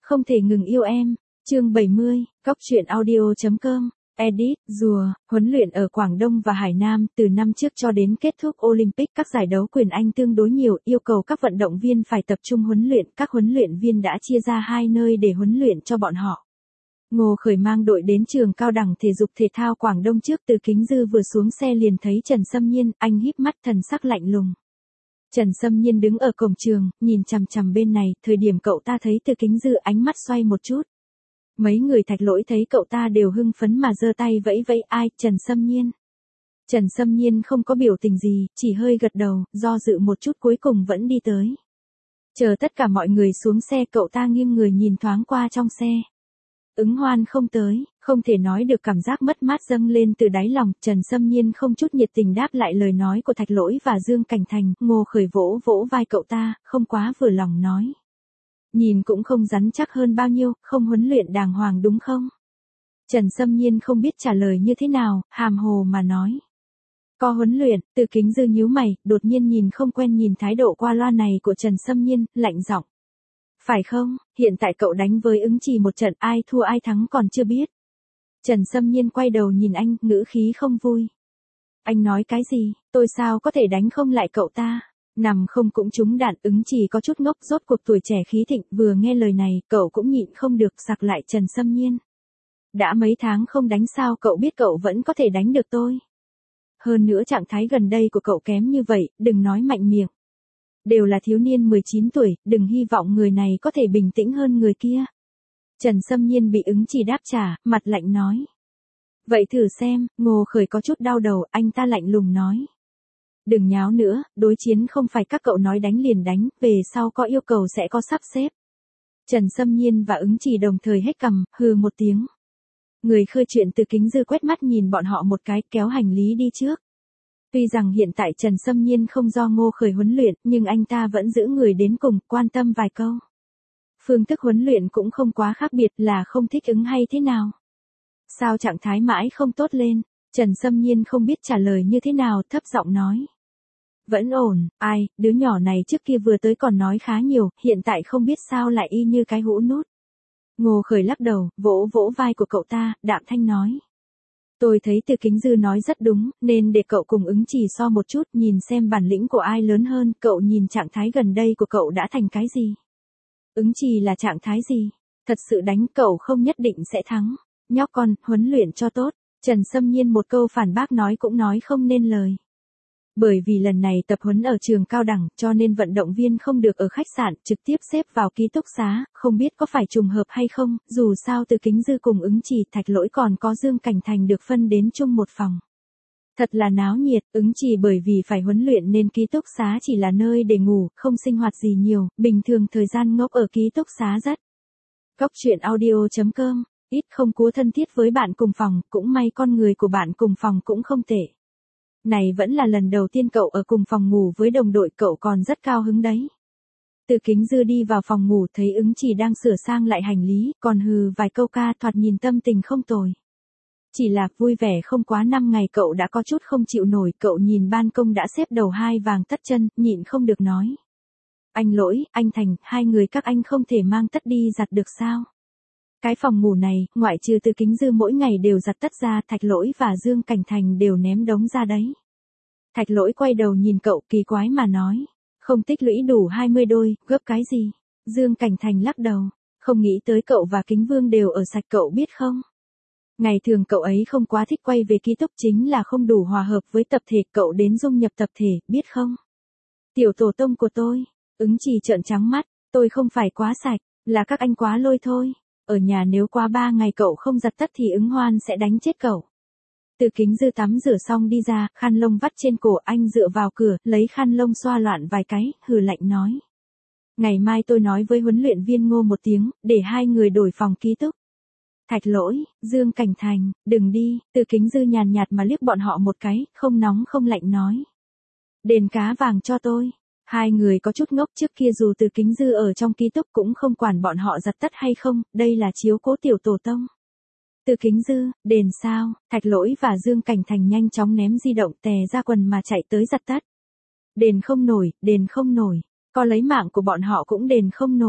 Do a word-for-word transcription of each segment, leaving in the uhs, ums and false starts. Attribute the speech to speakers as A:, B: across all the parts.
A: Không thể ngừng yêu em. Chương bảy mươi, Cóc truyện audio chấm com. Edit, rùa, huấn luyện ở Quảng Đông và Hải Nam, từ năm trước cho đến kết thúc Olympic các giải đấu quyền Anh tương đối nhiều, yêu cầu các vận động viên phải tập trung huấn luyện, các huấn luyện viên đã chia ra hai nơi để huấn luyện cho bọn họ. Ngô Khởi mang đội đến trường cao đẳng thể dục thể thao Quảng Đông trước, Từ Kính Dư vừa xuống xe liền thấy Trần Sâm Nhiên, anh híp mắt thần sắc lạnh lùng. Trần Sâm Nhiên đứng ở cổng trường, nhìn chằm chằm bên này, thời điểm cậu ta thấy Từ Kính Dư ánh mắt xoay một chút. Mấy người Thạch Lỗi thấy cậu ta đều hưng phấn mà giơ tay vẫy vẫy, ai, Trần Sâm Nhiên. Trần Sâm Nhiên không có biểu tình gì, chỉ hơi gật đầu, do dự một chút cuối cùng vẫn đi tới. Chờ tất cả mọi người xuống xe, cậu ta nghiêng người nhìn thoáng qua trong xe. Ứng Hoan không tới, không thể nói được, cảm giác mất mát dâng lên từ đáy lòng. Trần Sâm Nhiên không chút nhiệt tình đáp lại lời nói của Thạch Lỗi và Dương Cảnh Thành. Ngô Khởi vỗ vỗ vai cậu ta, không quá vừa lòng nói. Nhìn cũng không rắn chắc hơn bao nhiêu, không huấn luyện đàng hoàng đúng không? Trần Sâm Nhiên không biết trả lời như thế nào, hàm hồ mà nói. Có huấn luyện. Từ Kính Dư nhíu mày, đột nhiên nhìn không quen nhìn thái độ qua loa này của Trần Sâm Nhiên, lạnh giọng. Phải không, hiện tại cậu đánh với Ứng Trì một trận, ai thua ai thắng còn chưa biết. Trần Sâm Nhiên quay đầu nhìn anh, ngữ khí không vui. Anh nói cái gì, tôi sao có thể đánh không lại cậu ta? Nằm không cũng trúng đạn. Ứng Trì có chút ngốc, rốt cuộc tuổi trẻ khí thịnh, vừa nghe lời này, cậu cũng nhịn không được sặc lại Trần Sâm Nhiên. Đã mấy tháng không đánh sao cậu biết cậu vẫn có thể đánh được tôi? Hơn nữa trạng thái gần đây của cậu kém như vậy, đừng nói mạnh miệng. Đều là thiếu niên mười chín tuổi, đừng hy vọng người này có thể bình tĩnh hơn người kia. Trần Sâm Nhiên bị Ứng Trì đáp trả, mặt lạnh nói. Vậy thử xem. Ngô Khởi có chút đau đầu, anh ta lạnh lùng nói. Đừng nháo nữa, đối chiến không phải các cậu nói đánh liền đánh, về sau có yêu cầu sẽ có sắp xếp. Trần Sâm Nhiên và Ứng Trì đồng thời hét cằm, hừ một tiếng. Người khơi chuyện Từ Kính Dư quét mắt nhìn bọn họ một cái, kéo hành lý đi trước. Tuy rằng hiện tại Trần Sâm Nhiên không do Ngô Khởi huấn luyện, nhưng anh ta vẫn giữ người đến cùng, quan tâm vài câu. Phương thức huấn luyện cũng không quá khác biệt, là không thích ứng hay thế nào? Sao trạng thái mãi không tốt lên? Trần Sâm Nhiên không biết trả lời như thế nào, thấp giọng nói. Vẫn ổn, ai, đứa nhỏ này trước kia vừa tới còn nói khá nhiều, hiện tại không biết sao lại y như cái hũ nút. Ngô Khởi lắc đầu, vỗ vỗ vai của cậu ta, đạm thanh nói. Tôi thấy Từ Kính Dư nói rất đúng, nên để cậu cùng Ứng Trì so một chút, nhìn xem bản lĩnh của ai lớn hơn. Cậu nhìn trạng thái gần đây của cậu đã thành cái gì? Ứng Trì là trạng thái gì? Thật sự đánh cậu không nhất định sẽ thắng. Nhóc con, huấn luyện cho tốt. Trần Sâm Nhiên một câu phản bác nói cũng nói không nên lời. Bởi vì lần này tập huấn ở trường cao đẳng, cho nên vận động viên không được ở khách sạn, trực tiếp xếp vào ký túc xá, không biết có phải trùng hợp hay không, dù sao Từ Kính Dư cùng Ứng Trì, Thạch Lỗi còn có Dương Cảnh Thành được phân đến chung một phòng. Thật là náo nhiệt. Ứng Trì bởi vì phải huấn luyện nên ký túc xá chỉ là nơi để ngủ, không sinh hoạt gì nhiều, bình thường thời gian ngốc ở ký túc xá rất. Cóc truyện audio chấm com, ít không cúa thân thiết với bạn cùng phòng, cũng may con người của bạn cùng phòng cũng không tệ. Này vẫn là lần đầu tiên cậu ở cùng phòng ngủ với đồng đội, cậu còn rất cao hứng đấy. Từ Kính Dư đi vào phòng ngủ thấy Ứng Trì đang sửa sang lại hành lý, còn hừ vài câu ca, thoạt nhìn tâm tình không tồi. Chỉ là vui vẻ không quá năm ngày cậu đã có chút không chịu nổi, cậu nhìn ban công đã xếp đầu hai vàng tất chân, nhịn không được nói. Anh Lỗi, anh Thành, hai người các anh không thể mang tất đi giặt được sao? Cái phòng ngủ này, ngoại trừ Từ Kính Dư mỗi ngày đều giặt tất ra, Thạch Lỗi và Dương Cảnh Thành đều ném đống ra đấy. Thạch Lỗi quay đầu nhìn cậu kỳ quái mà nói. Không tích lũy đủ hai mươi đôi, gấp cái gì? Dương Cảnh Thành lắc đầu. Không nghĩ tới cậu và Kính Vương đều ở sạch, cậu biết không? Ngày thường cậu ấy không quá thích quay về ký túc, chính là không đủ hòa hợp với tập thể, cậu đến dung nhập tập thể, biết không? Tiểu tổ tông của tôi. Ứng Trì trợn trắng mắt. Tôi không phải quá sạch, là các anh quá lôi thôi. Ở nhà nếu qua ba ngày cậu không giặt tất thì Ứng Hoan sẽ đánh chết cậu. Từ Kính Dư tắm rửa xong đi ra, khăn lông vắt trên cổ, anh dựa vào cửa, lấy khăn lông xoa loạn vài cái, hừ lạnh nói. Ngày mai tôi nói với huấn luyện viên Ngô một tiếng, để hai người đổi phòng ký túc. Thạch Lỗi, Dương Cảnh Thành, đừng đi. Từ Kính Dư nhàn nhạt mà liếc bọn họ một cái, không nóng không lạnh nói. Đền cá vàng cho tôi. Hai người có chút ngốc, trước kia dù Từ Kính Dư ở trong ký túc cũng không quản bọn họ giặt tất hay không, đây là chiếu cố tiểu tổ tông. Từ Kính Dư, đền sao? Thạch Lỗi và Dương Cảnh Thành nhanh chóng ném di động tè ra quần mà chạy tới giặt tất. Đền không nổi, đền không nổi, có lấy mạng của bọn họ cũng đền không nổi.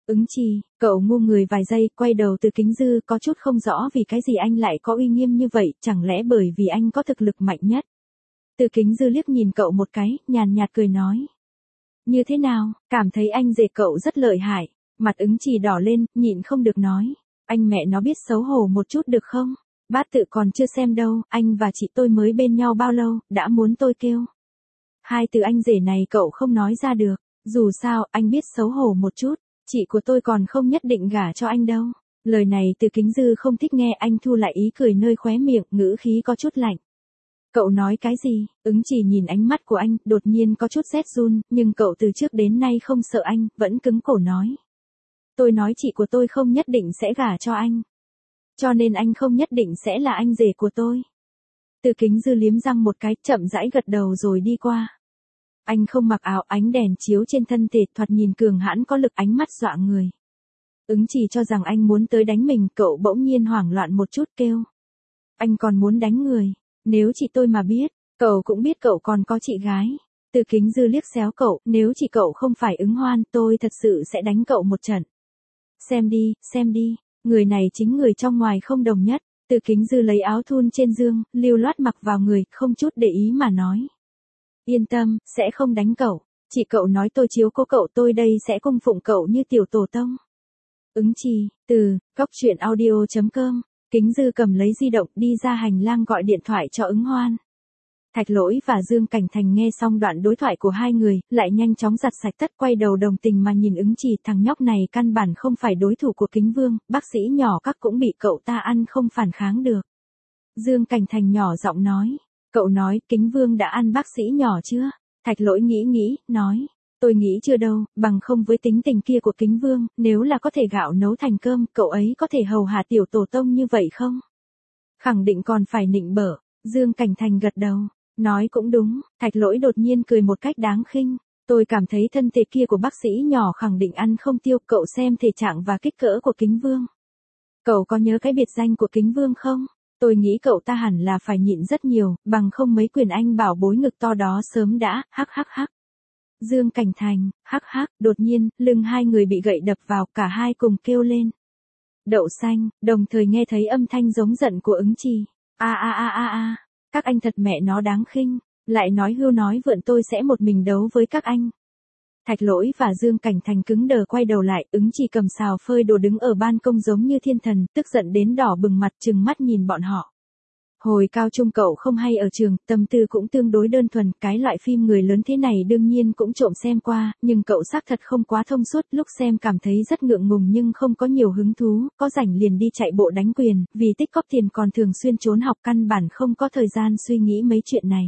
A: Ứng Trì, cậu ngu người vài giây, quay đầu Từ Kính Dư, có chút không rõ vì cái gì anh lại có uy nghiêm như vậy, chẳng lẽ bởi vì anh có thực lực mạnh nhất. Từ Kính Dư liếc nhìn cậu một cái, nhàn nhạt cười nói. Như thế nào, cảm thấy anh rể cậu rất lợi hại. Mặt Ứng Trì đỏ lên, nhịn không được nói. Anh mẹ nó biết xấu hổ một chút được không? Bát tự còn chưa xem đâu, anh và chị tôi mới bên nhau bao lâu, đã muốn tôi kêu. Hai từ anh rể này cậu không nói ra được. Dù sao, anh biết xấu hổ một chút. Chị của tôi còn không nhất định gả cho anh đâu. Lời này Từ Kính Dư không thích nghe, anh thu lại ý cười nơi khóe miệng, ngữ khí có chút lạnh. Cậu nói cái gì? Ứng Trì nhìn ánh mắt của anh, đột nhiên có chút rét run, nhưng cậu từ trước đến nay không sợ anh, vẫn cứng cổ nói. Tôi nói chị của tôi không nhất định sẽ gả cho anh. Cho nên anh không nhất định sẽ là anh rể của tôi. Từ Kính Dư liếm răng một cái, chậm rãi gật đầu rồi đi qua. Anh không mặc áo, ánh đèn chiếu trên thân thể, thoạt nhìn cường hãn có lực, ánh mắt dọa người. Ứng Trì cho rằng anh muốn tới đánh mình, cậu bỗng nhiên hoảng loạn một chút kêu. Anh còn muốn đánh người, nếu chị tôi mà biết, cậu cũng biết cậu còn có chị gái. Từ Kính Dư liếc xéo cậu, nếu chị cậu không phải Ứng Hoan, tôi thật sự sẽ đánh cậu một trận. Xem đi, xem đi, người này chính người trong ngoài không đồng nhất. Từ Kính Dư lấy áo thun trên giường, lưu loát mặc vào người, không chút để ý mà nói. Yên tâm, sẽ không đánh cậu. Chị cậu nói tôi chiếu cố cậu, tôi đây sẽ cung phụng cậu như tiểu tổ tông. Ứng Trì, từ, góc truyện audio chấm com. Kính Dư cầm lấy di động đi ra hành lang gọi điện thoại cho Ứng Hoan. Thạch Lỗi và Dương Cảnh Thành nghe xong đoạn đối thoại của hai người, lại nhanh chóng giặt sạch tất, quay đầu đồng tình mà nhìn Ứng Trì, thằng nhóc này căn bản không phải đối thủ của Kính Vương, bác sĩ nhỏ các cũng bị cậu ta ăn không phản kháng được. Dương Cảnh Thành nhỏ giọng nói, cậu nói Kính Vương đã ăn bác sĩ nhỏ chưa? Thạch Lỗi nghĩ nghĩ, nói, tôi nghĩ chưa đâu, bằng không với tính tình kia của Kính Vương, nếu là có thể gạo nấu thành cơm, cậu ấy có thể hầu hạ tiểu tổ tông như vậy không? Khẳng định còn phải nịnh bợ. Dương Cảnh Thành gật đầu, nói cũng đúng. Thạch Lỗi đột nhiên cười một cách đáng khinh. Tôi cảm thấy thân thể kia của bác sĩ nhỏ khẳng định ăn không tiêu, cậu xem thể trạng và kích cỡ của Kính Vương. Cậu có nhớ cái biệt danh của Kính Vương không? Tôi nghĩ cậu ta hẳn là phải nhịn rất nhiều, bằng không mấy quyền anh bảo bối ngực to đó sớm đã, hắc hắc hắc. Dương Cảnh Thành, hắc hắc, đột nhiên, lưng hai người bị gậy đập vào, cả hai cùng kêu lên. Đậu xanh, đồng thời nghe thấy âm thanh giống giận của Ứng Trì. A a a a a, các anh thật mẹ nó đáng khinh, lại nói hưu nói vượn tôi sẽ một mình đấu với các anh. Thạch Lỗi và Dương Cảnh Thành cứng đờ quay đầu lại, Ứng Trì cầm xào phơi đồ đứng ở ban công giống như thiên thần, tức giận đến đỏ bừng mặt trừng mắt nhìn bọn họ. Hồi cao trung cậu không hay ở trường, tâm tư cũng tương đối đơn thuần, cái loại phim người lớn thế này đương nhiên cũng trộm xem qua, nhưng cậu xác thật không quá thông suốt, lúc xem cảm thấy rất ngượng ngùng nhưng không có nhiều hứng thú, có rảnh liền đi chạy bộ đánh quyền, vì tích cóp tiền còn thường xuyên trốn học, căn bản không có thời gian suy nghĩ mấy chuyện này.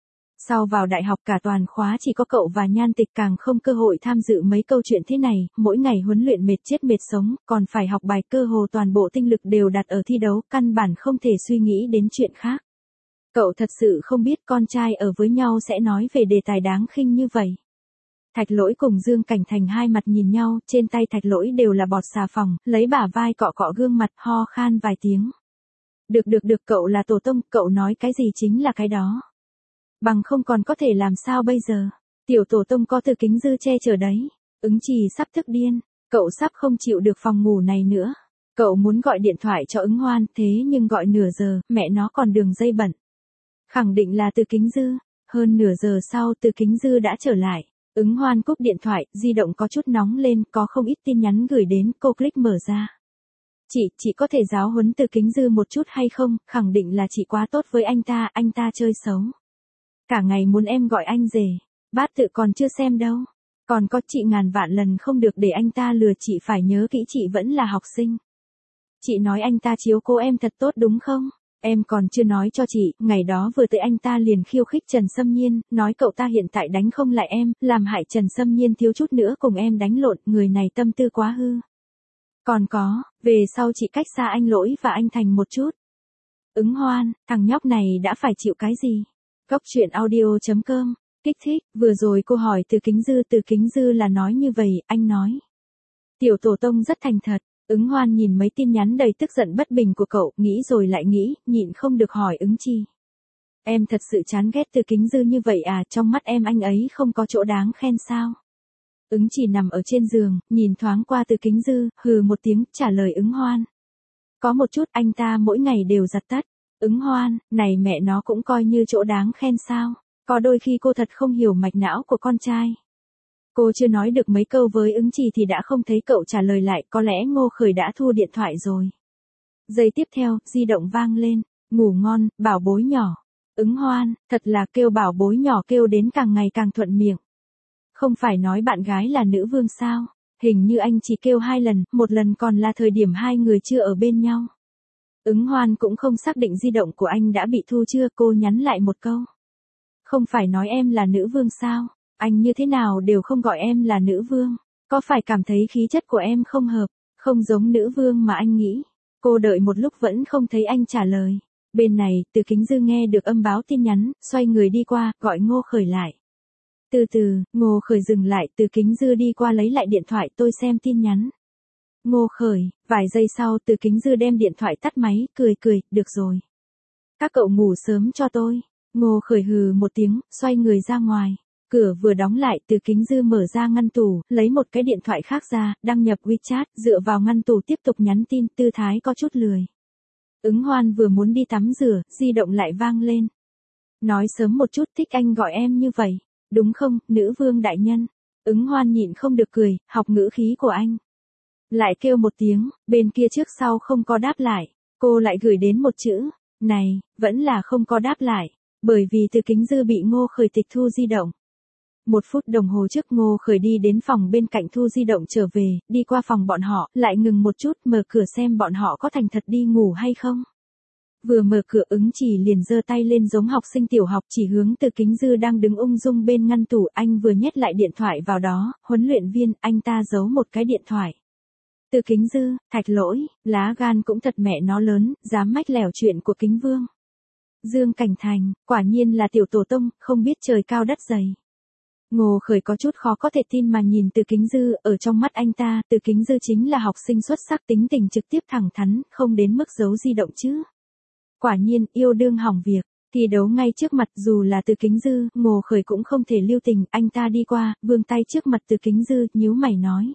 A: Sau vào đại học cả toàn khóa chỉ có cậu và Nhan Tịch càng không cơ hội tham dự mấy câu chuyện thế này, mỗi ngày huấn luyện mệt chết mệt sống, còn phải học bài, cơ hồ toàn bộ tinh lực đều đặt ở thi đấu, căn bản không thể suy nghĩ đến chuyện khác. Cậu thật sự không biết con trai ở với nhau sẽ nói về đề tài đáng khinh như vậy. Thạch Lỗi cùng Dương Cảnh Thành hai mặt nhìn nhau, trên tay Thạch Lỗi đều là bọt xà phòng, lấy bả vai cọ cọ gương mặt, ho khan vài tiếng. Được được được, cậu là tổ tông, cậu nói cái gì chính là cái đó. Bằng không còn có thể làm sao bây giờ? Tiểu tổ tông có Từ Kính Dư che chở đấy. Ứng Trì sắp tức điên, cậu sắp không chịu được phòng ngủ này nữa. Cậu muốn gọi điện thoại cho Ứng Hoan, thế nhưng gọi nửa giờ, mẹ nó còn đường dây bận. Khẳng định là Từ Kính Dư. Hơn nửa giờ sau Từ Kính Dư đã trở lại. Ứng Hoan cúp điện thoại, di động có chút nóng lên, có không ít tin nhắn gửi đến, cô click mở ra. Chị, chị có thể giáo huấn Từ Kính Dư một chút hay không? Khẳng định là chị quá tốt với anh ta, anh ta chơi xấu. Cả ngày muốn em gọi anh rể, bát tự còn chưa xem đâu. Còn có chị ngàn vạn lần không được để anh ta lừa, chị phải nhớ kỹ chị vẫn là học sinh. Chị nói anh ta chiếu cố em thật tốt đúng không? Em còn chưa nói cho chị, ngày đó vừa tới anh ta liền khiêu khích Trần Sâm Nhiên, nói cậu ta hiện tại đánh không lại em, làm hại Trần Sâm Nhiên thiếu chút nữa cùng em đánh lộn, người này tâm tư quá hư. Còn có, về sau chị cách xa anh Lỗi và anh Thành một chút. Ứng Hoan, thằng nhóc này đã phải chịu cái gì? Góc truyện audio chấm com, kích thích, vừa rồi cô hỏi Từ Kính Dư, Từ Kính Dư là nói như vậy, anh nói. Tiểu tổ tông rất thành thật, Ứng Hoan nhìn mấy tin nhắn đầy tức giận bất bình của cậu, nghĩ rồi lại nghĩ, nhịn không được hỏi Ứng Trì. Em thật sự chán ghét Từ Kính Dư như vậy à, trong mắt em anh ấy không có chỗ đáng khen sao? Ứng Chỉ nằm ở trên giường, nhìn thoáng qua Từ Kính Dư, hừ một tiếng, trả lời Ứng Hoan. Có một chút anh ta mỗi ngày đều giặt tất. Ứng Hoan, này mẹ nó cũng coi như chỗ đáng khen sao. Có đôi khi cô thật không hiểu mạch não của con trai. Cô chưa nói được mấy câu với Ứng Chỉ thì đã không thấy cậu trả lời lại, có lẽ Ngô Khởi đã thu điện thoại rồi. Giây tiếp theo, di động vang lên, ngủ ngon, bảo bối nhỏ. Ứng Hoan, thật là kêu bảo bối nhỏ kêu đến càng ngày càng thuận miệng. Không phải nói bạn gái là nữ vương sao, hình như anh chỉ kêu hai lần, một lần còn là thời điểm hai người chưa ở bên nhau. Ứng Hoan cũng không xác định di động của anh đã bị thu chưa, cô nhắn lại một câu. Không phải nói em là nữ vương sao, anh như thế nào đều không gọi em là nữ vương, có phải cảm thấy khí chất của em không hợp, không giống nữ vương mà anh nghĩ. Cô đợi một lúc vẫn không thấy anh trả lời. Bên này, Từ Kính Dư nghe được âm báo tin nhắn, xoay người đi qua, gọi Ngô Khởi lại. Từ từ, Ngô Khởi dừng lại, Từ Kính Dư đi qua lấy lại điện thoại, tôi xem tin nhắn. Ngô Khởi, vài giây sau Từ Kính Dư đem điện thoại tắt máy, cười cười, được rồi. Các cậu ngủ sớm cho tôi. Ngô Khởi hừ một tiếng, xoay người ra ngoài. Cửa vừa đóng lại, Từ Kính Dư mở ra ngăn tủ, lấy một cái điện thoại khác ra, đăng nhập WeChat, dựa vào ngăn tủ tiếp tục nhắn tin, tư thái có chút lười. Ứng Hoan vừa muốn đi tắm rửa, di động lại vang lên. Nói sớm một chút, thích anh gọi em như vậy. Đúng không, nữ vương đại nhân? Ứng Hoan nhịn không được cười, học ngữ khí của anh. Lại kêu một tiếng, bên kia trước sau không có đáp lại. Cô lại gửi đến một chữ, này, vẫn là không có đáp lại. Bởi vì Từ Kính Dư bị Ngô Khởi tịch thu di động. Một phút đồng hồ trước Ngô Khởi đi đến phòng bên cạnh thu di động trở về, đi qua phòng bọn họ, lại ngừng một chút, mở cửa xem bọn họ có thành thật đi ngủ hay không. Vừa mở cửa Ứng Chỉ liền giơ tay lên giống học sinh tiểu học chỉ hướng Từ Kính Dư đang đứng ung dung bên ngăn tủ, anh vừa nhét lại điện thoại vào đó, huấn luyện viên, anh ta giấu một cái điện thoại. Từ Kính Dư, Thạch Lỗi, lá gan cũng thật mẹ nó lớn, dám mách lẻo chuyện của Kính Vương. Dương Cảnh Thành, quả nhiên là tiểu tổ tông, không biết trời cao đất dày. Ngô Khởi có chút khó có thể tin mà nhìn Từ Kính Dư, ở trong mắt anh ta, Từ Kính Dư chính là học sinh xuất sắc, tính tình trực tiếp thẳng thắn, không đến mức giấu di động chứ. Quả nhiên, yêu đương hỏng việc, thi đấu ngay trước mặt, dù là Từ Kính Dư, Ngô Khởi cũng không thể lưu tình, anh ta đi qua, vươn tay trước mặt Từ Kính Dư, nhíu mày nói.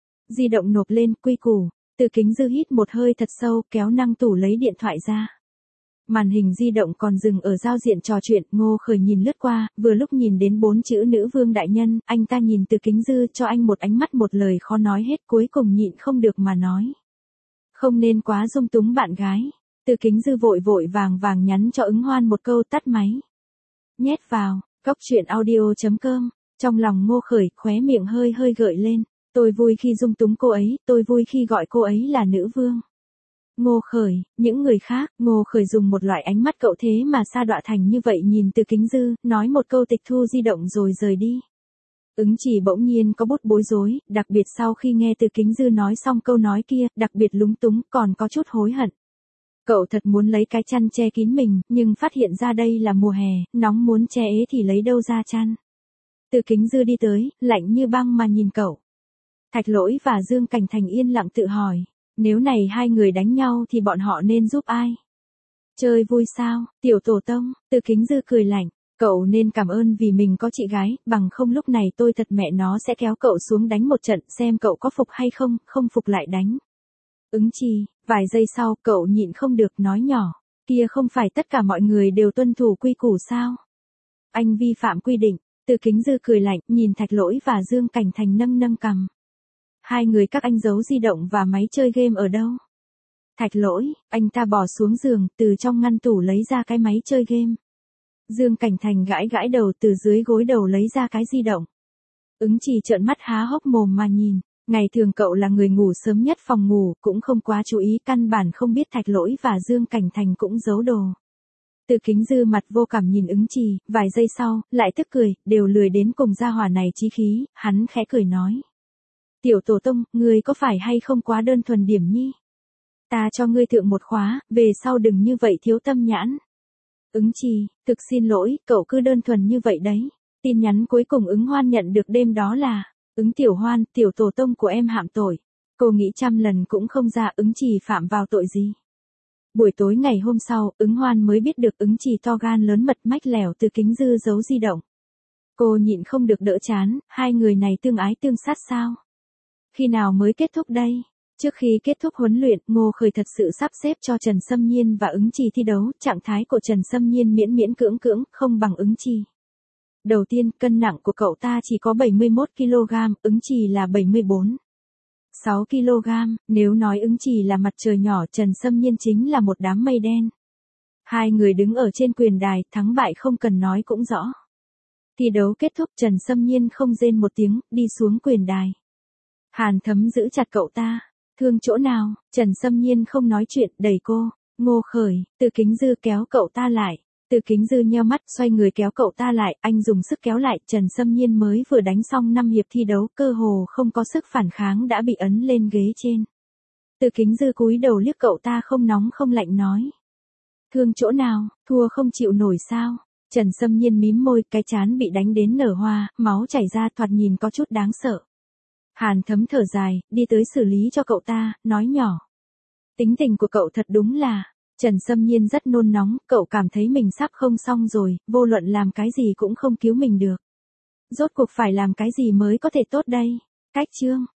A: Di động nộp lên, quy củ. Từ Kính Dư hít một hơi thật sâu, kéo năng tủ lấy điện thoại ra. Màn hình di động còn dừng ở giao diện trò chuyện, Ngô Khởi nhìn lướt qua, vừa lúc nhìn đến bốn chữ nữ vương đại nhân, anh ta nhìn Từ Kính Dư cho anh một ánh mắt một lời khó nói hết, cuối cùng nhịn không được mà nói. Không nên quá dung túng bạn gái. Từ Kính Dư vội vội vàng vàng nhắn cho Ứng Hoan một câu tắt máy. Nhét vào, cốc truyện audio chấm com, trong lòng Ngô Khởi, khóe miệng hơi hơi gợi lên. Tôi vui khi dung túng cô ấy, tôi vui khi gọi cô ấy là nữ vương. Ngô Khởi, những người khác, Ngô Khởi dùng một loại ánh mắt cậu thế mà sa đọa thành như vậy nhìn Từ Kính Dư, nói một câu tịch thu di động rồi rời đi. Ứng Chỉ bỗng nhiên có bút bối rối, đặc biệt sau khi nghe Từ Kính Dư nói xong câu nói kia, đặc biệt lúng túng, còn có chút hối hận. Cậu thật muốn lấy cái chăn che kín mình, nhưng phát hiện ra đây là mùa hè, nóng muốn che ế thì lấy đâu ra chăn. Từ Kính Dư đi tới, lạnh như băng mà nhìn cậu. Thạch Lỗi và Dương Cảnh Thành yên lặng tự hỏi, nếu này hai người đánh nhau thì bọn họ nên giúp ai? Chơi vui sao, tiểu tổ tông, Từ Kính Dư cười lạnh, cậu nên cảm ơn vì mình có chị gái, bằng không lúc này tôi thật mẹ nó sẽ kéo cậu xuống đánh một trận xem cậu có phục hay không, không phục lại đánh. Ứng Trì, vài giây sau cậu nhịn không được nói nhỏ, kia không phải tất cả mọi người đều tuân thủ quy củ sao? Anh vi phạm quy định. Từ Kính Dư cười lạnh, nhìn Thạch Lỗi và Dương Cảnh Thành nâng nâng cằm. Hai người các anh giấu di động và máy chơi game ở đâu? Thạch Lỗi, anh ta bỏ xuống giường, từ trong ngăn tủ lấy ra cái máy chơi game. Dương Cảnh Thành gãi gãi đầu, từ dưới gối đầu lấy ra cái di động. Ứng Trì trợn mắt há hốc mồm mà nhìn, ngày thường cậu là người ngủ sớm nhất phòng ngủ, cũng không quá chú ý, căn bản không biết Thạch Lỗi và Dương Cảnh Thành cũng giấu đồ. Từ Kính Dư mặt vô cảm nhìn Ứng Trì, vài giây sau, lại tức cười, đều lười đến cùng gia hỏa này chí khí, hắn khẽ cười nói. Tiểu tổ tông, ngươi có phải hay không quá đơn thuần điểm nhi? Ta cho ngươi thượng một khóa, về sau đừng như vậy thiếu tâm nhãn. Ứng Trì, thực xin lỗi, cậu cứ đơn thuần như vậy đấy. Tin nhắn cuối cùng Ứng Hoan nhận được đêm đó là, Ứng Tiểu Hoan, tiểu tổ tông của em hạm tội. Cô nghĩ trăm lần cũng không ra Ứng Trì phạm vào tội gì. Buổi tối ngày hôm sau, Ứng Hoan mới biết được Ứng Trì to gan lớn mật mách lẻo Từ Kính Dư giấu di động. Cô nhịn không được đỡ chán, hai người này tương ái tương sát sao? Khi nào mới kết thúc đây? Trước khi kết thúc huấn luyện, Ngô Khởi thật sự sắp xếp cho Trần Sâm Nhiên và Ứng Trì thi đấu, trạng thái của Trần Sâm Nhiên miễn miễn cưỡng cưỡng, không bằng Ứng Trì. Đầu tiên, cân nặng của cậu ta chỉ có bảy mươi mốt ki lô gam, Ứng Trì là bảy mươi bốn. sáu ki lô gam, nếu nói Ứng Trì là mặt trời nhỏ, Trần Sâm Nhiên chính là một đám mây đen. Hai người đứng ở trên quyền đài, thắng bại không cần nói cũng rõ. Thi đấu kết thúc, Trần Sâm Nhiên không rên một tiếng, đi xuống quyền đài. Hàn Thấm giữ chặt cậu ta. Thương chỗ nào? Trần Sâm Nhiên không nói chuyện, đẩy cô. Ngô Khởi, Từ Kính Dư kéo cậu ta lại. Từ Kính Dư nheo mắt, xoay người kéo cậu ta lại, anh dùng sức kéo lại, Trần Sâm Nhiên mới vừa đánh xong năm hiệp thi đấu, cơ hồ không có sức phản kháng đã bị ấn lên ghế trên. Từ Kính Dư cúi đầu liếc cậu ta không nóng không lạnh nói. Thương chỗ nào, thua không chịu nổi sao? Trần Sâm Nhiên mím môi, cái trán bị đánh đến nở hoa, máu chảy ra thoạt nhìn có chút đáng sợ. Hàn Thấm thở dài, đi tới xử lý cho cậu ta, nói nhỏ. Tính tình của cậu thật đúng là, Trần Sâm Nhiên rất nôn nóng, cậu cảm thấy mình sắp không xong rồi, vô luận làm cái gì cũng không cứu mình được. Rốt cuộc phải làm cái gì mới có thể tốt đây? Cách chương.